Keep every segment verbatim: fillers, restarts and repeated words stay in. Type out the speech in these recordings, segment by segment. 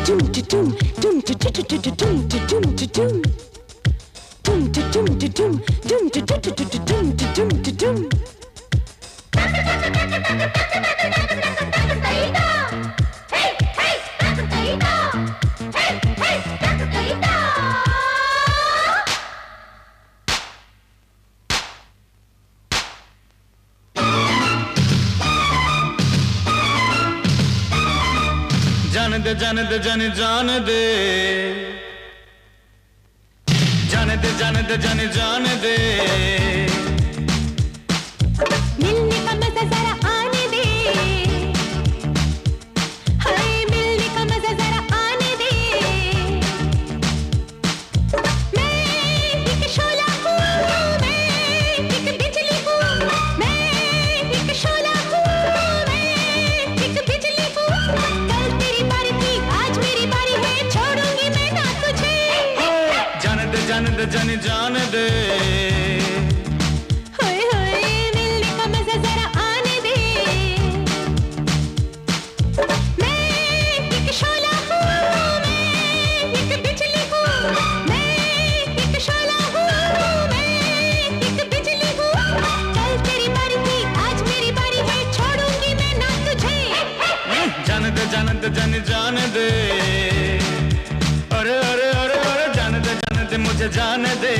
जान दे जान दे जाने जान दे जान दे जान दे जाने जान दे मिलने का मजा जरा आने दे हाय मिलने का मजा जरा आने दे मैं एक शोला हूँ मैं एक बिजली हूँ मैं एक शोला हूँ मैं एक बिजली हूँ कल तेरी बारी थी आज मेरी बारी है छोड़ूंगी मैं ना तुझे जान दे जान दे जाने जान दे हाय हाय मिलने का मजा जरा आने दे मैं एक शोला हूँ मैं एक बिजली हूँ मैं एक शोला हूँ मैं एक बिजली हूँ कल तेरी बारी थी आज मेरी बारी है छोड़ूंगी मैं ना तुझे जान दे जान दे जाने जान दे अरे अरे अरे अरे जान दे जान दे मुझे जान दे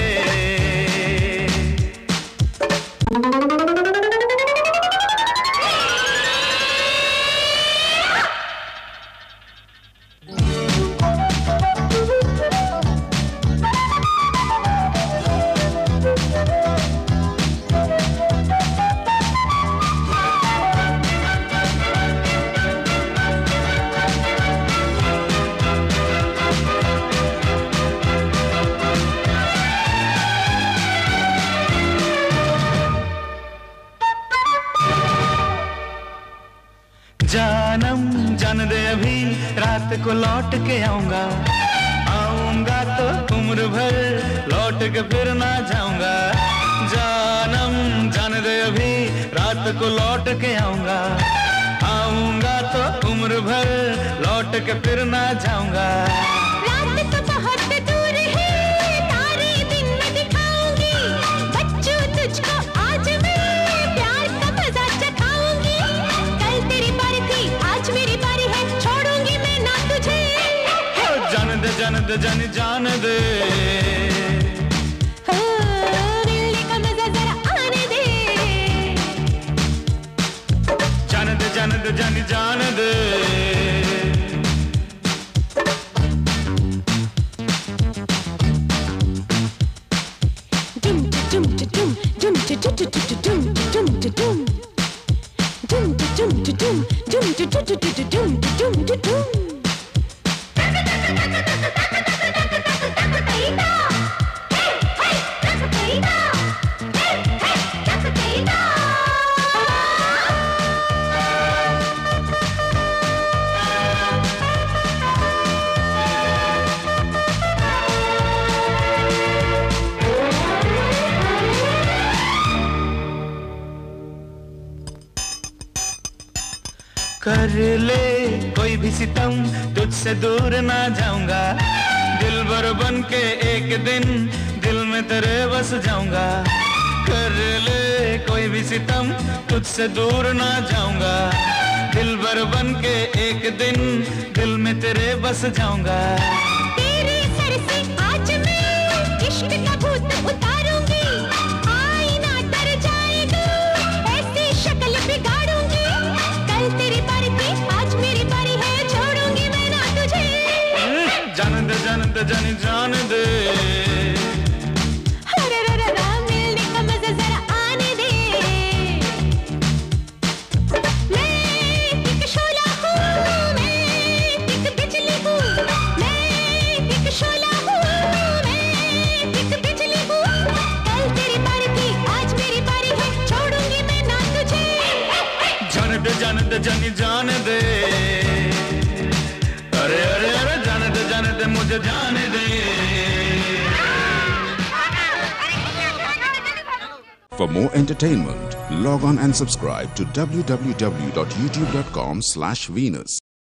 जानम जान दे अभी रात को लौट के आऊंगा आऊंगा तो उम्र भर लौट के फिर ना जाऊंगा जानम जान दे अभी रात को लौट के आऊंगा आऊंगा तो उम्र भर लौट के फिर ना जाऊंगा रात तो बहुत दूर है तारे दिन में दिखाऊंगी बच्चों तुझको आज मैं प्यार का मजा चखाऊंगी कल तेरी बारी थी आज मेरी बारी है छोड़ूंगी मैं ना तुझे जान दे जान दे जानी जान दे मिलने का मजा जरा आने दे जान दे जान दे जानी जान दे dum dum dum dum dum dum dum dum dum dum dum dum dum dum कर ले कोई भी सितम तुझसे दूर ना जाऊंगा दिल भर बन के एक दिन दिल में तेरे बस जाऊंगा कर ले कोई भी सितम तुझसे दूर ना जाऊंगा दिल भर बन के एक दिन दिल में तेरे बस जाऊंगा तेरे सर से आज मैं इश्क का भूत उतारूंगी आईना डर जाएगा ऐसी शक्ल बिगाड़ूंगी कल तेरी बारी थी आज मेरी बारी है छोड़ूंगी मैं ना तुझे जान दे जान दे जानी जान दे अरे रे रे रे मिलने का मजा जरा आने दे मैं एक शोला हूँ मैं एक बिजली हूँ मैं एक शोला हूँ मैं एक बिजली हूँ कल तेरी बारी थी आज मेरी बारी है छोड़ूंगी मैं ना तुझे जान दे जान दे जानी जान दे अरे अरे अरे जान दे जान दे मुझे जान दे For more entertainment, log on and subscribe to w w w dot youtube dot com slash Venus.